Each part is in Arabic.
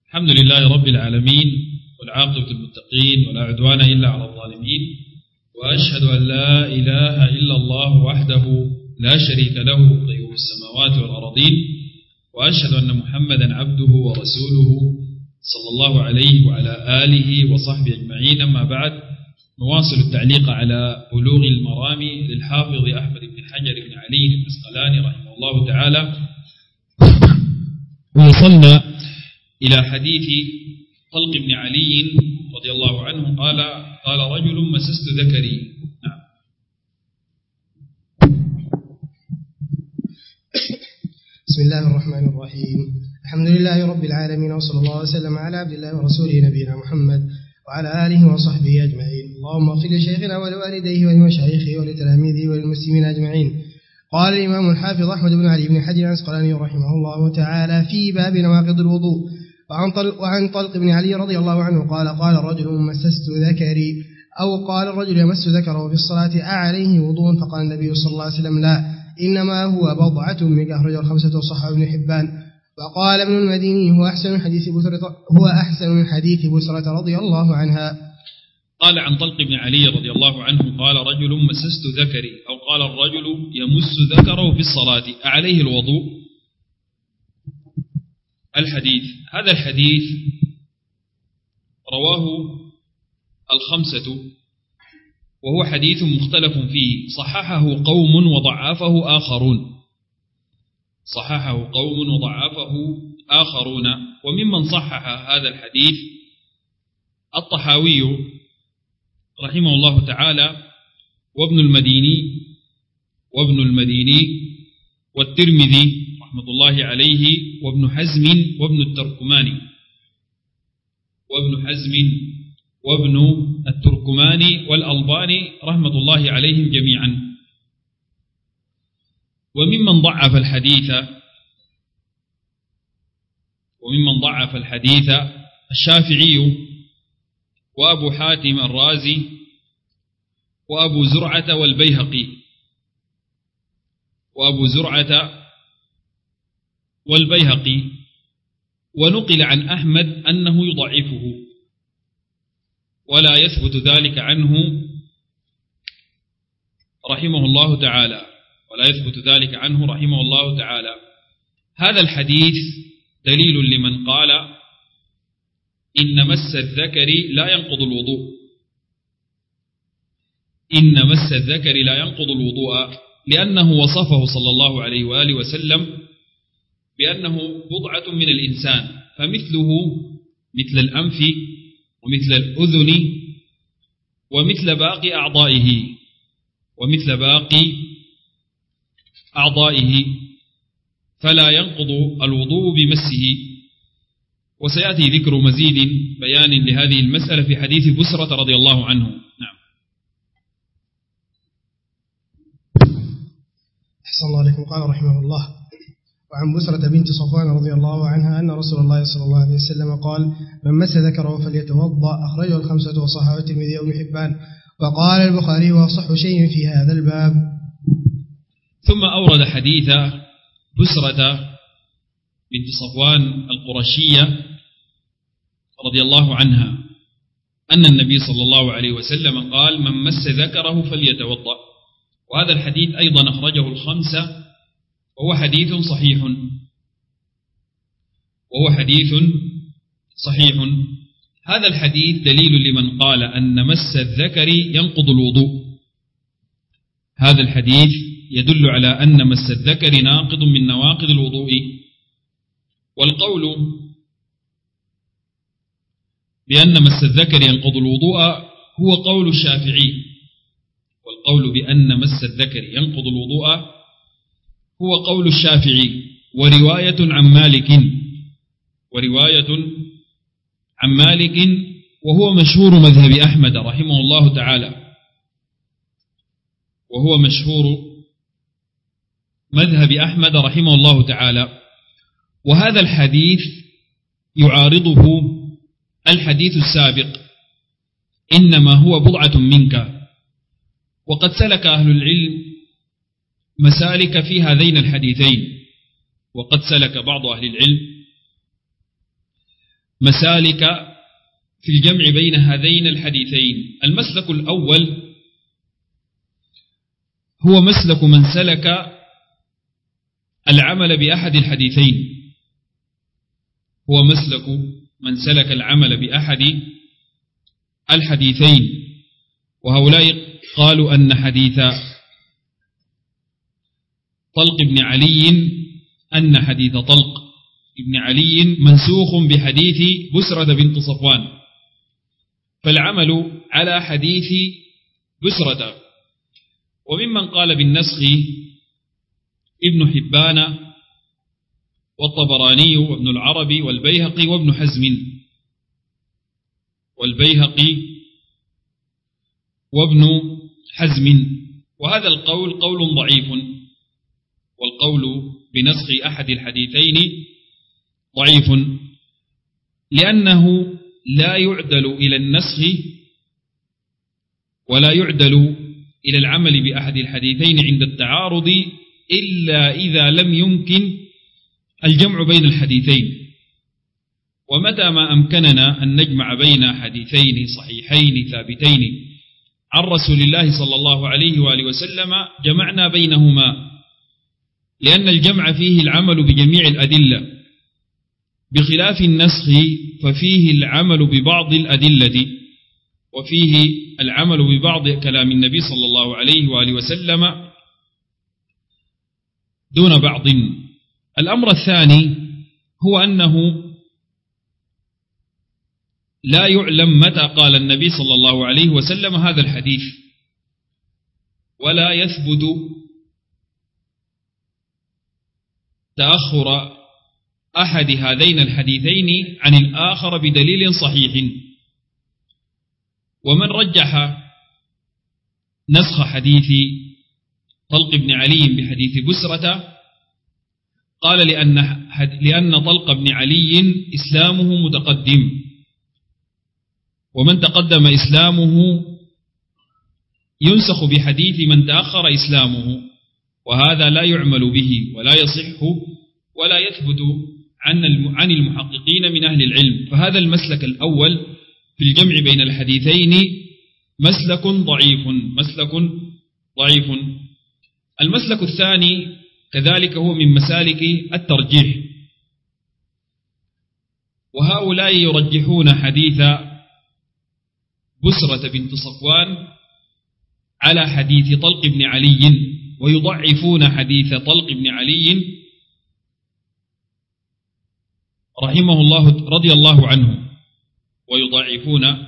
الحمد لله رب العالمين والعاقبة للمتقين ولا عدوان إلا على الظالمين، وأشهد أن لا إله إلا الله وحده لا شريك له قيوم السماوات والأرضين، وأشهد أن محمدا عبده ورسوله صلى الله عليه وعلى آله وصحبه أجمعين. أما بعد، نواصل التعليق على بلوغ المرام للحافظ أحمد بن حجر بن علي العسقلاني رحمه الله تعالى، ووصلنا إلى حديث طلق بن علي رضي الله عنه قال رجل مسست ذكري. نعم. بسم الله الرحمن الرحيم. الحمد لله رب العالمين، وصلى الله وسلم على عبد الله ورسوله نبينا محمد وعلى آله وصحبه أجمعين. اللهم اغفر لشيخنا ولوالديه ولمشايخه ولتلاميذه وللمسلمين أجمعين. قال الإمام الحافظ أحمد بن علي بن حجر العسقلاني رحمه الله تعالى في باب نواقض الوضوء. وعن طلق بن علي رضي الله عنه قال رجل مسست ذكري، أو قال الرجل يمس ذكره في الصلاة أعليه وضوء؟ فقال النبي صلى الله عليه وسلم لا، إنما هو بضعة منك، أخرجه الخمسة وصححه ابن حبان. وقال ابن المديني هو أحسن من حديث بسرة رضي الله عنها. قال عن طلق بن علي رضي الله عنه قال رجل مسست ذكري، أو قال الرجل يمس ذكره في الصلاة أعليه الوضوء؟ الحديث، هذا الحديث رواه الخمسة، وهو حديث مختلف فيه، صححه قوم وضعفه آخرون. وممن صحح هذا الحديث الطحاوي رحمه الله تعالى، وابن المديني والترمذي رحمة الله عليه، وابن حزم وابن التركماني والألباني رحمة الله عليهم جميعا. وممن ضعف الحديث الشافعي وأبو حاتم الرازي وأبو زرعة والبيهقي، ونقل عن أحمد أنه يضعفه ولا يثبت ذلك عنه رحمه الله تعالى. هذا الحديث دليل لمن قال إن مس الذكر لا ينقض الوضوء، لأنه وصفه صلى الله عليه وآله وسلم بأنه بضعة من الإنسان، فمثله مثل الأنف ومثل الأذن ومثل باقي أعضائه، فلا ينقض الوضوء بمسه. وسيأتي ذكر مزيد بيان لهذه المسألة في حديث بسرة رضي الله عنه. نعم. أحسن الله عليكم. قال رحمه الله: وعن بسرة بنت صفوان رضي الله عنها أن رسول الله صلى الله عليه وسلم قال: من مس ذكره فليتوضأ، أخرجه الخمسة وصححه الترمذي وابن حبان. وقال البخاري: وأصح شيء في هذا الباب. ثم أورد حديث بسرة بنت صفوان القرشية رضي الله عنها أن النبي صلى الله عليه وسلم قال: من مس ذكره فليتوضأ. وهذا الحديث أيضا أخرجه الخمسة، وهو حديث صحيح. هذا الحديث دليل لمن قال أن مس الذكر ينقض الوضوء. هذا الحديث يدل على أن مس الذكر ناقض من نواقض الوضوء. والقول بأن مس الذكر ينقض الوضوء هو قول الشافعي، ورواية عن مالك وهو مشهور مذهب أحمد رحمه الله تعالى. وهذا الحديث يعارضه الحديث السابق: إنما هو بضعة منك. وقد سلك أهل العلم مسالك في هذين الحديثين، وقد سلك بعض أهل العلم مسالك في الجمع بين هذين الحديثين. المسلك الأول هو مسلك من سلك العمل بأحد الحديثين، هو مسلك من سلك العمل بأحد الحديثين، وهؤلاء قالوا أن حديث طلق بن علي أن حديث طلق بن علي منسوخ بحديث بسرة بنت صفوان، فالعمل على حديث بسرة. وممن قال بالنسخ ابن حبان والطبراني وابن العربي والبيهقي وابن حزم، وهذا القول قول ضعيف، والقول بنسخ أحد الحديثين ضعيف، لأنه لا يعدل إلى النسخ ولا يعدل إلى العمل بأحد الحديثين عند التعارض إلا إذا لم يمكن الجمع بين الحديثين. ومتى ما أمكننا أن نجمع بين حديثين صحيحين ثابتين عن رسول الله صلى الله عليه وآله وسلم جمعنا بينهما، لأن الجمع فيه العمل بجميع الأدلة، بخلاف النسخ ففيه العمل ببعض الأدلة، وفيه العمل ببعض كلام النبي صلى الله عليه وآله وسلم دون بعض. الأمر الثاني هو أنه لا يعلم متى قال النبي صلى الله عليه وسلم هذا الحديث، ولا يثبت تأخر أحد هذين الحديثين عن الآخر بدليل صحيح. ومن رجح نسخ حديث طلق بن علي بحديث بسرة قال لأن طلق بن علي إسلامه متقدم، ومن تقدم إسلامه ينسخ بحديث من تأخر إسلامه، وهذا لا يعمل به ولا يصح ولا يثبت عن المحققين من أهل العلم. فهذا المسلك الأول في الجمع بين الحديثين مسلك ضعيف. المسلك الثاني كذلك هو من مسالك الترجيح، وهؤلاء يرجحون حديث بسرة بنت صفوان على حديث طلق بن علي، ويضعفون حديث طلق بن علي رحمه الله رضي الله عنه، ويضعفون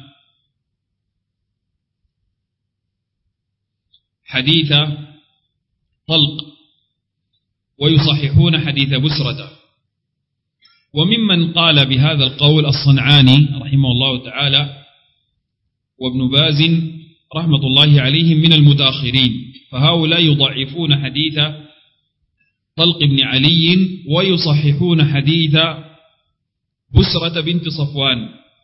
حديث طلق ويصححون حديث بسرة. وممن قال بهذا القول الصنعاني رحمه الله تعالى وابن باز رحمة الله عليهم من المتأخرين، فهؤلاء يضعفون حديث طلق بن علي ويصححون حديث بسرة بنت صفوان.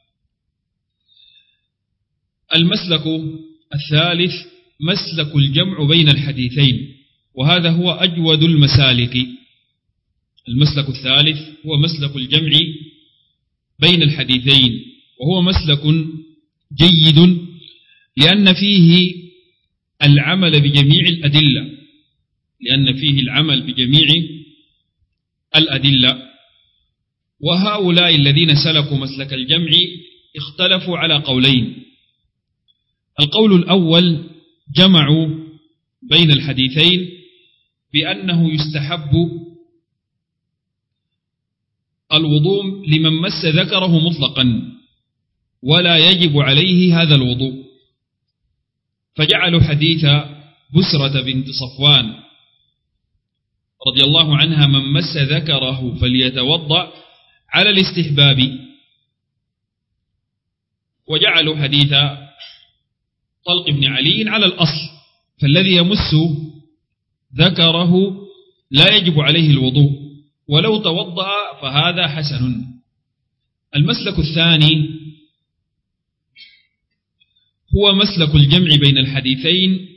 المسلك الثالث مسلك الجمع بين الحديثين، وهذا هو أجود المسالك. المسلك الثالث هو مسلك الجمع بين الحديثين، وهو مسلك جيد لأن فيه العمل بجميع الأدلة. وهؤلاء الذين سلكوا مسلك الجمع اختلفوا على قولين. القول الأول جمعوا بين الحديثين بأنه يستحب الوضوء لمن مس ذكره مطلقا ولا يجب عليه هذا الوضوء، فجعلوا حديث بسرة بنت صفوان رضي الله عنها من مس ذكره فليتوضأ على الاستحباب، وجعلوا حديث طلق بن علي على الأصل، فالذي يمس ذكره لا يجب عليه الوضوء، ولو توضأ فهذا حسن. المسلك الثاني هو مسلك الجمع بين الحديثين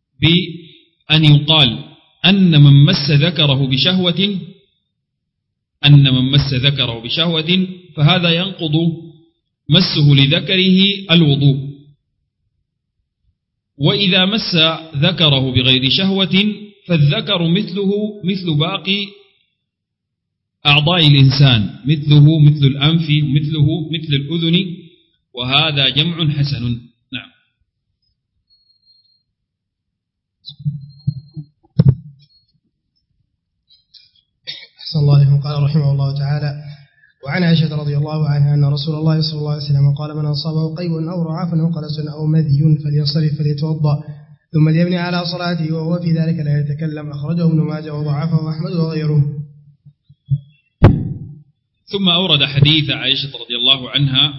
بأن يقال أن من مس ذكره بشهوة أن من مس ذكره بشهوة فهذا ينقض مسه لذكره الوضوء، وإذا مس ذكره بغير شهوة فالذكر مثله مثل باقي أعضاء الإنسان، مثله مثل الأنف، مثله مثل الأذن، وهذا جمع حسن. نعم. أحسن الله عليكم. قال رحمه الله تعالى: وعن عائشة رضي الله عنها أن رسول الله صلى الله عليه وسلم قال: من أصابه قيء أو رعاف أو قلس أو مذي فلينصرف فليتوضأ ثم ليبني على صلاته وهو في ذلك لا يتكلم. أخرجه ابن ماجه وضعفه أحمد وغيره. ثم أورد حديث عائشة رضي الله عنها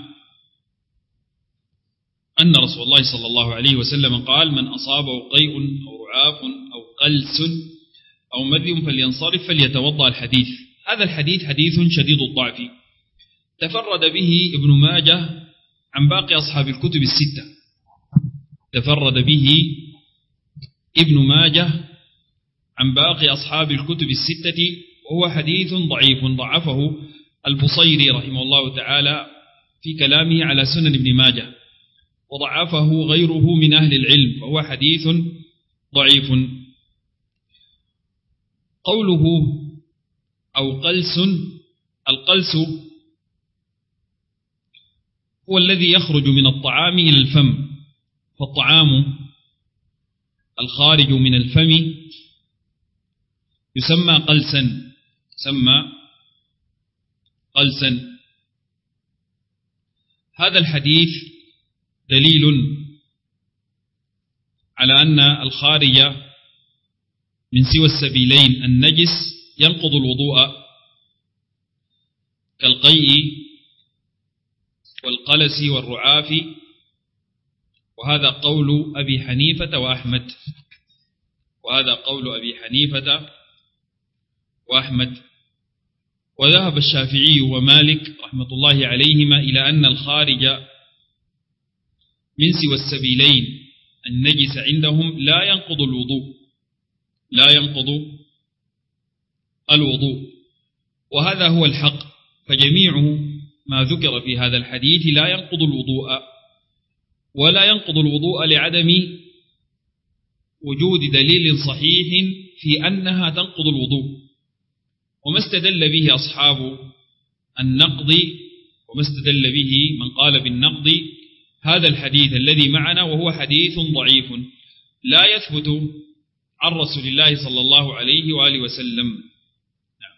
أن رسول الله صلى الله عليه وسلم قال: من أصابه قيء أو رعاف أو قلس أو مذي فلينصرف فليتوضأ. الحديث هذا الحديث حديث شديد الضعف، تفرد به ابن ماجه عن باقي أصحاب الكتب الستة، تفرد به ابن ماجه عن باقي أصحاب الكتب الستة، وهو حديث ضعيف ضعفه البصيري رحمه الله تعالى في كلامه على سنن ابن ماجه، وضعفه غيره من أهل العلم، فهو حديث ضعيف. قوله أو قلس، القلس هو الذي يخرج من الطعام إلى الفم، فالطعام الخارج من الفم يسمى قلسا، يسمى قلسا. هذا الحديث دليل على أن الخارج من سوى السبيلين النجس ينقض الوضوء كالقيء والقلس والرعاف، وهذا قول أبي حنيفة وأحمد، وهذا قول أبي حنيفة وأحمد. وذهب الشافعي ومالك رحمة الله عليهما إلى أن الخارج من سوى السبيلين النجس عندهم لا ينقض الوضوء، لا ينقض الوضوء، وهذا هو الحق. فجميع ما ذكر في هذا الحديث لا ينقض الوضوء، ولا ينقض الوضوء لعدم وجود دليل صحيح في أنها تنقض الوضوء. وما استدل به أصحاب النقض، وما استدل به من قال بالنقض هذا الحديث الذي معنا، وهو حديث ضعيف لا يثبت عن رسول الله صلى الله عليه وآله وسلم. نعم.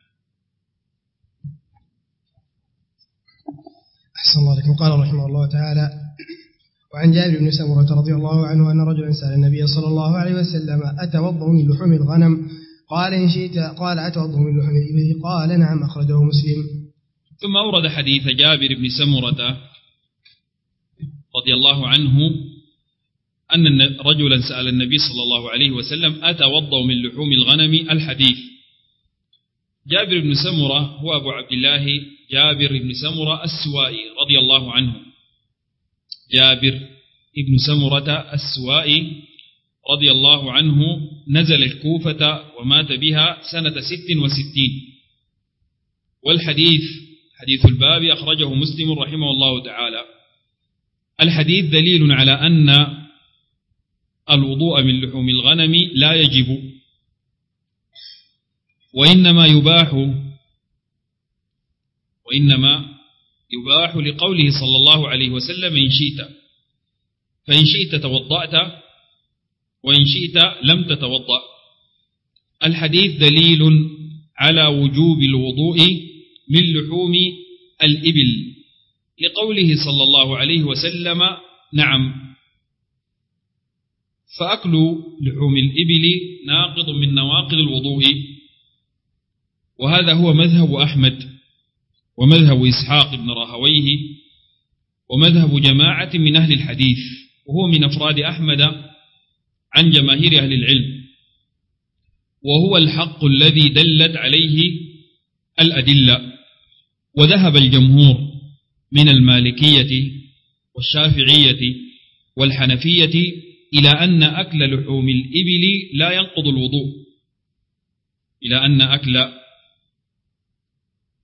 أحسن الله عليكم. قال رحمه الله تعالى: وعن جابر بن سمرة رضي الله عنه أن رجلا سأل النبي صلى الله عليه وسلم: أتوضأ من لحوم الغنم؟ قال: إن شئت. قال: أتوضأ من لحوم الإبل؟ قال: نعم. أخرجه مسلم. ثم أورد حديث جابر بن سمرة رضي الله عنه أن رجلا سأل النبي صلى الله عليه وسلم: أتوضأ من لحوم الغنم؟ الحديث. جابر بن سمرة هو أبو عبد الله جابر بن سمرة السوائي رضي الله عنه، جابر بن سمرة السوائي رضي الله عنه نزل الكوفة ومات بها سنة 66. والحديث حديث الباب أخرجه مسلم رحمه الله تعالى. الحديث دليل على أن الوضوء من لحوم الغنم لا يجب، وإنما يباح لقوله صلى الله عليه وسلم: إن شئت. فإن شئت توضأت، وإن شئت لم تتوضأ. الحديث دليل على وجوب الوضوء من لحوم الإبل لقوله صلى الله عليه وسلم: نعم. فأكل لحوم الإبل ناقض من نواقض الوضوء، وهذا هو مذهب أحمد ومذهب إسحاق بن راهويه ومذهب جماعة من أهل الحديث، وهو من أفراد أحمد عن جماهير أهل العلم، وهو الحق الذي دلت عليه الأدلة. وذهب الجمهور من المالكية والشافعية والحنفية إلى أن أكل لحوم الإبل لا ينقض الوضوء، إلى أن أكل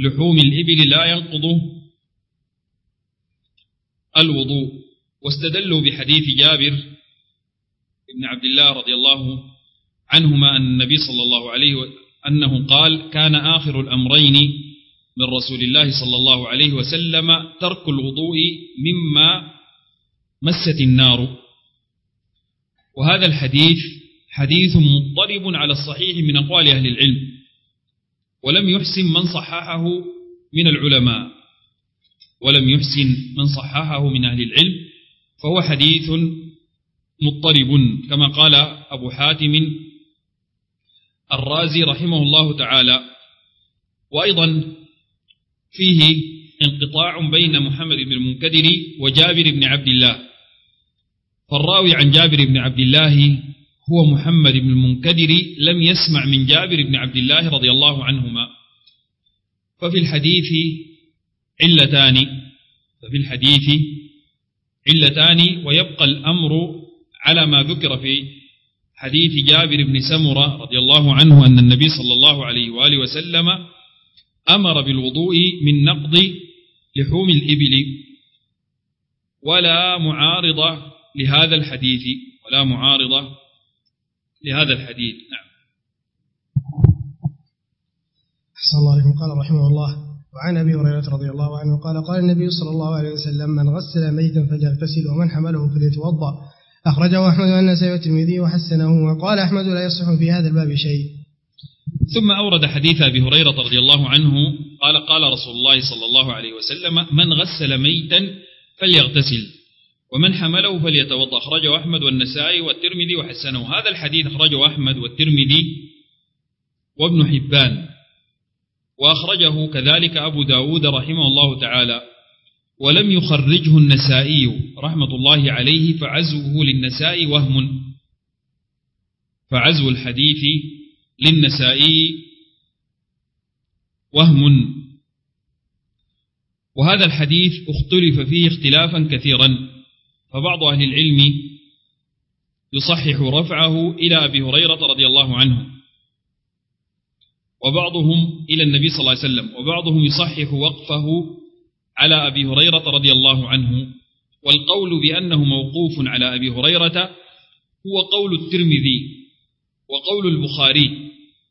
لحوم الإبل لا ينقض الوضوء. واستدلوا بحديث جابر بن عبد الله رضي الله عنهما أن النبي صلى الله عليه وسلم أنه قال: كان آخر الأمرين من رسول الله صلى الله عليه وسلم ترك الوضوء مما مست النار. وهذا الحديث حديث مضطرب على الصحيح من أقوال أهل العلم، ولم يحسن من صححه من العلماء، من أهل العلم، فهو حديث مضطرب كما قال أبو حاتم الرازي رحمه الله تعالى. وأيضا فيه انقطاع بين محمد بن المنكدر وجابر بن عبد الله، فالراوي عن جابر بن عبد الله هو محمد بن المنكدر، لم يسمع من جابر بن عبد الله رضي الله عنهما. ففي الحديث علتان، ويبقى الأمر على ما ذكر في حديث جابر بن سمرة رضي الله عنه أن النبي صلى الله عليه وآله وسلم أمر بالوضوء من نقض لحوم الإبل، ولا معارضة لهذا الحديث. نعم. أحسن الله عليكم. قال رحمه الله: وعن أبي هريرة رضي الله عنه قال: قال النبي صلى الله عليه وسلم: من غسل ميتا فليغتسل ومن حمله فليتوضأ. أخرجه أحمد والنسائي والترمذي وحسنه، وقال أحمد: لا يصح في هذا الباب شيء. ثم أورد حديث أبي هريرة رضي الله عنه قال: قال رسول الله صلى الله عليه وسلم: من غسل ميتا فليغتسل ومن حمله فليتوضأ. أخرجه أحمد والنسائي والترمذي وحسنه. هذا الحديث أخرجه أحمد والترمذي وابن حبان، وأخرجه كذلك أبو داود رحمه الله تعالى، ولم يخرجه النسائي رحمة الله عليه، فعزوه للنسائي وهم، فعزو الحديث للنسائي وهم. وهذا الحديث اختلف فيه اختلافا كثيرا، فبعض أهل العلم يصحح رفعه إلى أبي هريرة رضي الله عنه، وبعضهم إلى النبي صلى الله عليه وسلم، وبعضهم يصحح وقفه على أبي هريرة رضي الله عنه. والقول بأنه موقوف على أبي هريرة هو قول الترمذي وقول البخاري،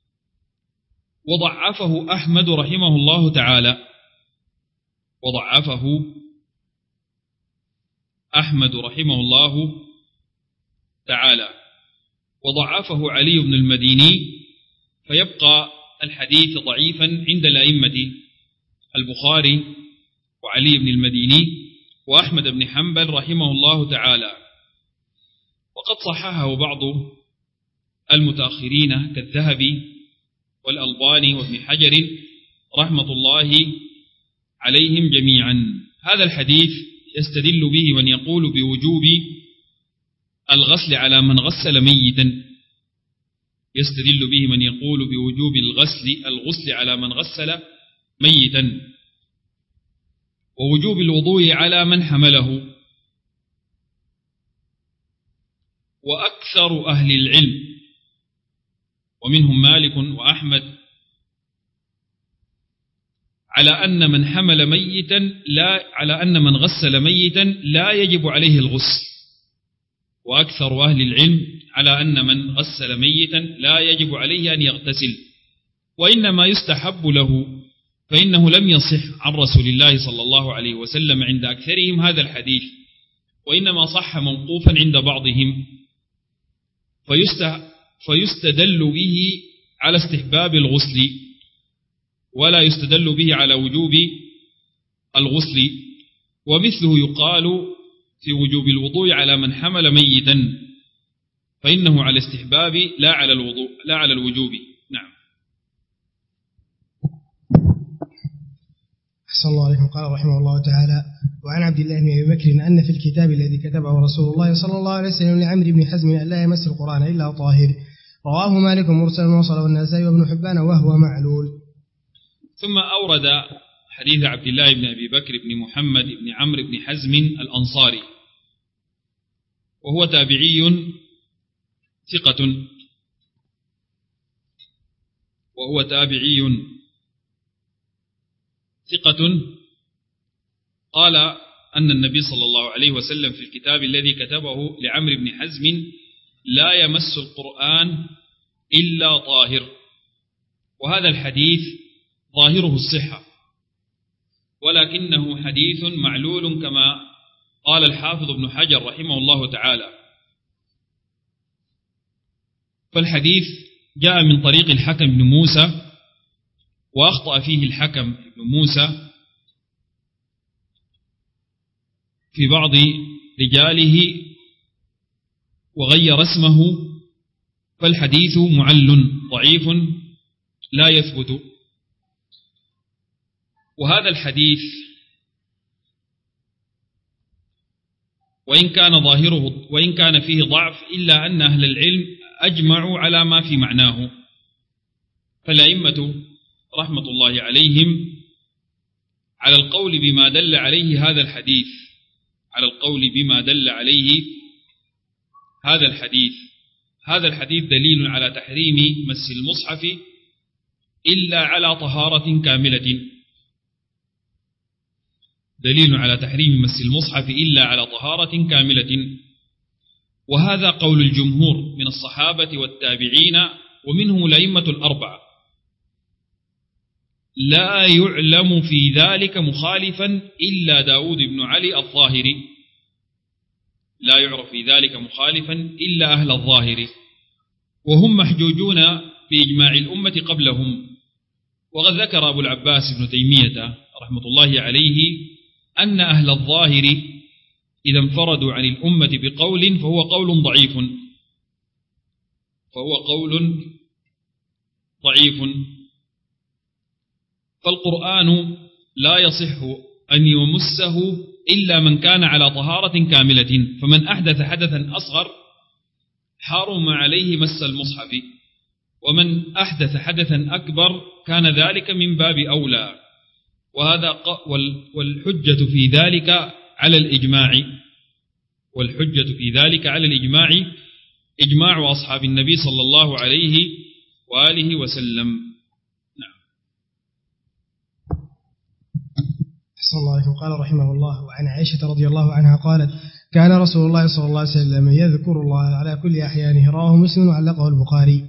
وضعفه أحمد رحمه الله تعالى، وضعفه علي بن المديني، فيبقى الحديث ضعيفا عند الأئمة البخاري وعلي بن المديني وأحمد بن حنبل رحمه الله تعالى. وقد صححه بعض المتأخرين كالذهبي والألباني وابن حجر رحمة الله عليهم جميعا. هذا الحديث يستدل به من يقول بوجوب الغسل على من غسل ميتا، الغسل على من غسل ميتا، ووجوب الوضوء على من حمله. وأكثر أهل العلم ومنهم مالك وأحمد على أن من حمل ميتا على أن من غسل ميتا لا يجب عليه الغسل، وأكثر أهل العلم على أن من غسل ميتا لا يجب عليه أن يغتسل، وإنما يستحب له، فإنه لم يصح عن رسول الله صلى الله عليه وسلم عند أكثرهم هذا الحديث، وإنما صح موقوفا عند بعضهم، فيستدل به على استحباب الغسل، ولا يستدل به على وجوب الغسل. ومثله يقال في وجوب الوضوء على من حمل ميتا، فإنه على استحباب لا على الوجوب. نعم. أحسن الله عليكم. قال رحمه الله تعالى: وعن عبد الله بن أبي بكر أن في الكتاب الذي كتبه رسول الله صلى الله عليه وسلم لعمرو بن حزم أن لا يمس القرآن إلا طاهر. رواه مالك مرسلا وصله النسائي وابن حبان وهو معلول. ثم أورد حديث عبد الله بن أبي بكر بن محمد بن عمرو بن حزم الأنصاري، وهو تابعي ثقة، ثقة قال أن النبي صلى الله عليه وسلم في الكتاب الذي كتبه لعمرو بن حزم لا يمس القرآن إلا طاهر، وهذا الحديث ظاهره الصحة، ولكنه حديث معلول كما قال الحافظ ابن حجر رحمه الله تعالى. فالحديث جاء من طريق الحكم بن موسى، وأخطأ فيه الحكم بن موسى في بعض رجاله وغير اسمه، فالحديث معل ضعيف لا يثبت. وهذا الحديث وإن كان فيه ضعف إلا أن أهل العلم أجمعوا على ما في معناه، فالأئمة رحمة الله عليهم على القول بما دل عليه هذا الحديث، هذا الحديث دليل على تحريم مس المصحف إلا على طهارة كاملة، وهذا قول الجمهور من الصحابة والتابعين ومنهم الأئمة الأربعة، لا يعلم في ذلك مخالفا إلا داود بن علي الظاهري، لا يعرف في ذلك مخالفا إلا أهل الظاهر، وهم محجوجون بإجماع الأمة قبلهم. وقد ذكر أبو العباس ابن تيمية رحمة الله عليه أن أهل الظاهر إذا انفردوا عن الأمة بقول فهو قول ضعيف، فالقرآن لا يصح أن يمسه إلا من كان على طهارة كاملة، فمن أحدث حدثا أصغر حرم عليه مس المصحف، ومن أحدث حدثا أكبر كان ذلك من باب أولى. والحجة في ذلك على الإجماع إجماع أصحاب النبي صلى الله عليه وآله وسلم. أحسن الله عليكم. قال رحمه الله: وعن عائشة رضي الله عنها قالت: كان رسول الله صلى الله عليه وسلم يذكر الله على كل أحيانه، رواه مسلم وعلقه البخاري.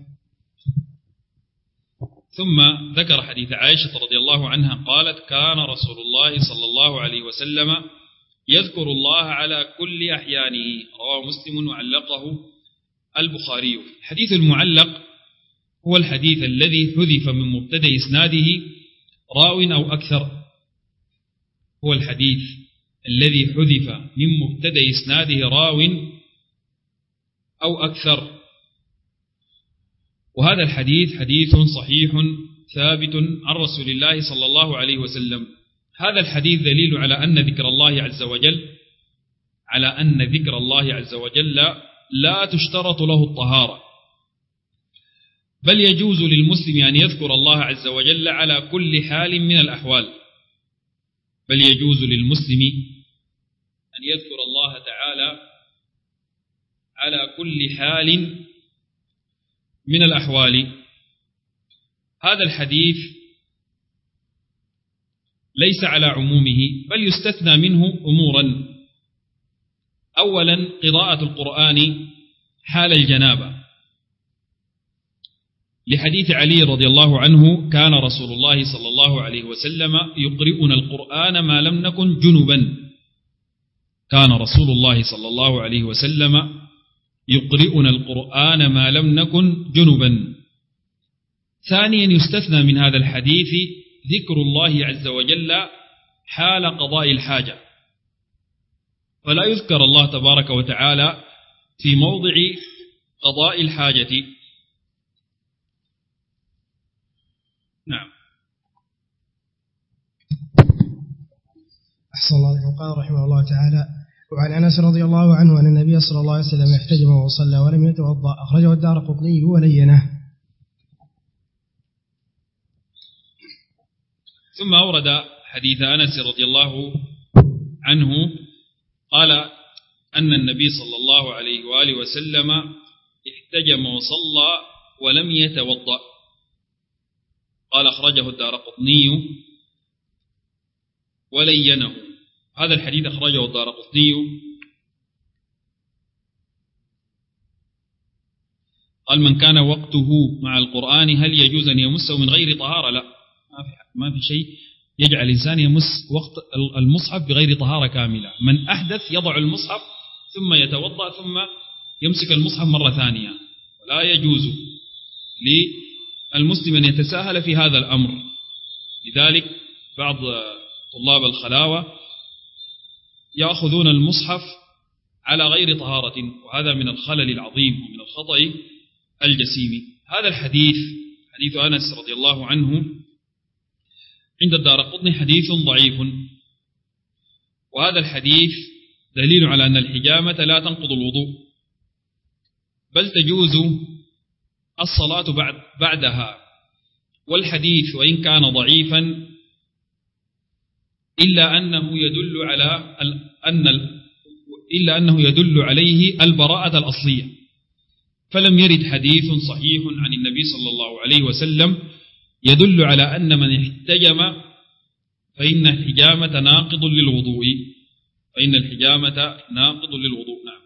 ثم ذكر حديث عائشة رضي الله عنها قالت: كان رسول الله صلى الله عليه وسلم يذكر الله على كل أحيانه، رواه مسلم وعلقه البخاري. الحديث المعلق هو الحديث الذي حذف من مبتدأ إسناده راو أو أكثر، وهذا الحديث حديث صحيح ثابت عن رسول الله صلى الله عليه وسلم. هذا الحديث دليل على أن ذكر الله عز وجل لا تشترط له الطهارة، بل يجوز للمسلم أن يذكر الله عز وجل على كل حال من الأحوال، على كل حال من الأحوال. هذا الحديث ليس على عمومه، بل يستثنى منه أمورا. أولا قراءة القرآن حال الجنابة، لحديث علي رضي الله عنه: كان رسول الله صلى الله عليه وسلم يقرئنا القرآن ما لم نكن جنبا. كان رسول الله صلى الله عليه وسلم يقرئنا القرآن ما لم نكن جنبا. ثانيا يستثنى من هذا الحديث ذكر الله عز وجل حال قضاء الحاجة، فلا يذكر الله تبارك وتعالى في موضع قضاء الحاجة. نعم. أحسن الله عليكم. قال رحمه الله تعالى: وعن أنس رضي الله عنه أن النبي صلى الله عليه وسلم احتجم وصلى ولم يتوضأ، أخرجه الدارقطني ولينه. ثم أورد حديث أنس رضي الله عنه قال أن النبي صلى الله عليه وآله وسلم احتجم وصلى ولم يتوضأ، قال أخرجه الدارقطني ولينه. هذا الحديث أخرجه الدارقطني. قال: من كان وقته مع القرآن هل يجوز أن يمسه من غير طهارة؟ لا، ما في شيء يجعل الإنسان يمس وقت المصحف بغير طهارة كاملة. من أحدث يضع المصحف ثم يتوضأ ثم يمسك المصحف مرة ثانية، ولا يجوز للمسلم أن يتساهل في هذا الأمر. لذلك بعض طلاب الخلاوة يأخذون المصحف على غير طهارة، وهذا من الخلل العظيم ومن الخطأ الجسيم. هذا الحديث حديث أنس رضي الله عنه عند الدارقطني حديث ضعيف، وهذا الحديث دليل على أن الحجامة لا تنقض الوضوء، بل تجوز الصلاة بعدها. والحديث وإن كان ضعيفا إلا أنه يدل عليه البراءة الأصلية، فلم يرد حديث صحيح عن النبي صلى الله عليه وسلم يدل على أن من احتجم فإن الحجامة ناقض للوضوء. نعم.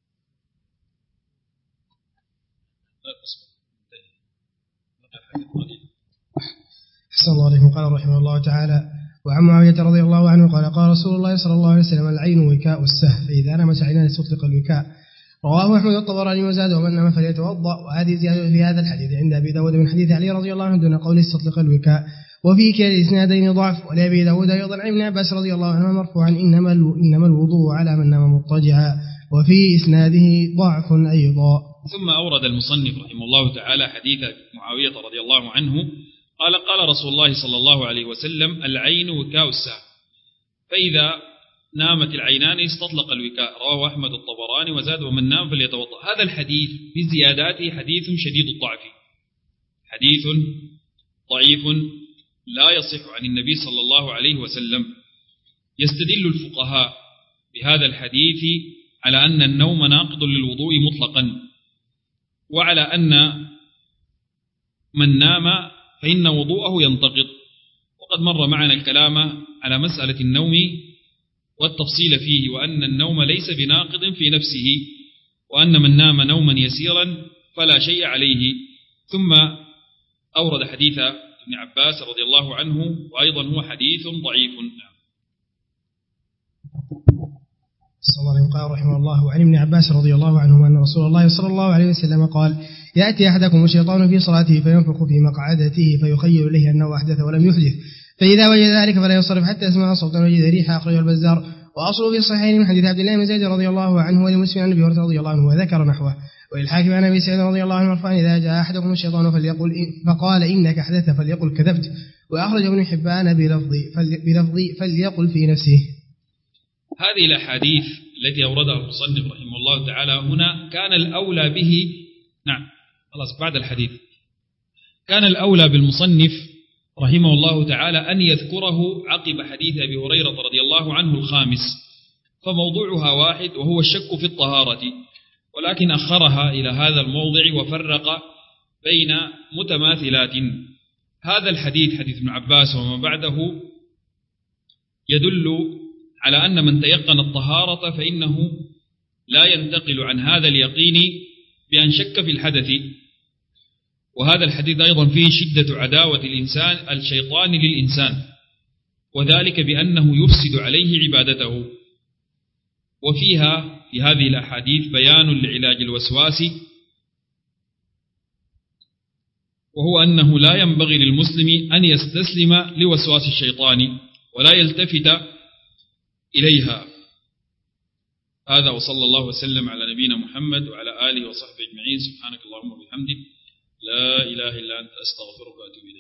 أحسن الله عليكم. قال رحمه الله تعالى: وعن معاوية رضي الله عنه قال: قال رسول الله صلى الله عليه وسلم: العين وكاء السهف، فإذا نمس عينان استطلق الوكاء. رواه أحمد الطبراني وزاد: ومن نام فليتوضأ. وهذه زيادة في هذا الحديث عند أبي داود من حديث علي رضي الله عنه دون قول استطلق الوكاء، وفي كلا الإسنادين ضعف. ولأبي داود أيضا عن ابن عباس رضي الله عنه مرفوعا: إنما الوضوء على من نام مضطجعا، وفي إسناده ضعف أيضا. ثم أورد المصنف رحمه الله تعالى حديث معاوية رضي الله عنه قال: قال رسول الله صلى الله عليه وسلم: العين وكاء السهف، فإذا نامت العينان استطلق الوكاء. رواه أحمد الطبراني وزاد: ومن نام فليتوضأ. هذا الحديث بزياداته حديث شديد الضعف، حديث ضعيف لا يصح عن النبي صلى الله عليه وسلم. يستدل الفقهاء بهذا الحديث على أن النوم ناقض للوضوء مطلقا، وعلى أن من نام فإن وضوءه ينتقض. وقد مر معنا الكلام على مسألة النوم والتفصيل فيه، وأن النوم ليس بناقض في نفسه، وأن من نام نوما يسيرا فلا شيء عليه. ثم أورد حديث ابن عباس رضي الله عنه، وأيضا هو حديث ضعيف. صلى الله عليه قال رحمه الله: وعن ابن عباس رضي الله عنه أن رسول الله صلى الله عليه وسلم قال: يأتي أحدكم الشيطان في صلاته فينفخ في مقعدته فيخيل إليه أنه أحدث ولم يحدث، فإذا وجد ذلك فلا ينصرف حتى يسمع صوتا ويجد ريحا. أخرجه البزار. وأصله في الصحيحين من حديث عبد الله بن زيد رضي الله عنه ولمسلم عن أبي هريرة رضي الله عنه وذكر نحوه. وللحاكم عن أبي سعيد رضي الله عنه مرفوعا: إذا جاء أحدكم الشيطان فقال إنك أحدثت فليقل كذبت. وأخرج ابن حبان بلفظ فليقل في نفسه. هذه الأحاديث التي أوردها المصنف رحمه الله تعالى هنا كان الأولى به، نعم خلاص بعد الحديث، كان الأولى بالمصنف رحمه الله تعالى أن يذكره عقب حديث أبي هريرة رضي الله عنه الخامس، فموضوعها واحد وهو الشك في الطهارة، ولكن أخرها إلى هذا الموضع وفرق بين متماثلات. هذا الحديث حديث ابن عباس وما بعده يدل على أن من تيقن الطهارة فإنه لا ينتقل عن هذا اليقين بأن شك في الحدث. وهذا الحديث أيضا فيه شدة عداوة الشيطان للإنسان، وذلك بأنه يفسد عليه عبادته. وفيها في هذه الأحاديث بيان لعلاج الوسواس، وهو أنه لا ينبغي للمسلم أن يستسلم لوسواس الشيطان ولا يلتفت إليها. هذا وصلى الله وسلم على نبينا محمد وعلى آله وصحبه أجمعين. سبحانك اللهم وبحمدك لا إله إلا أنت أستغفرك وأتوب إليك.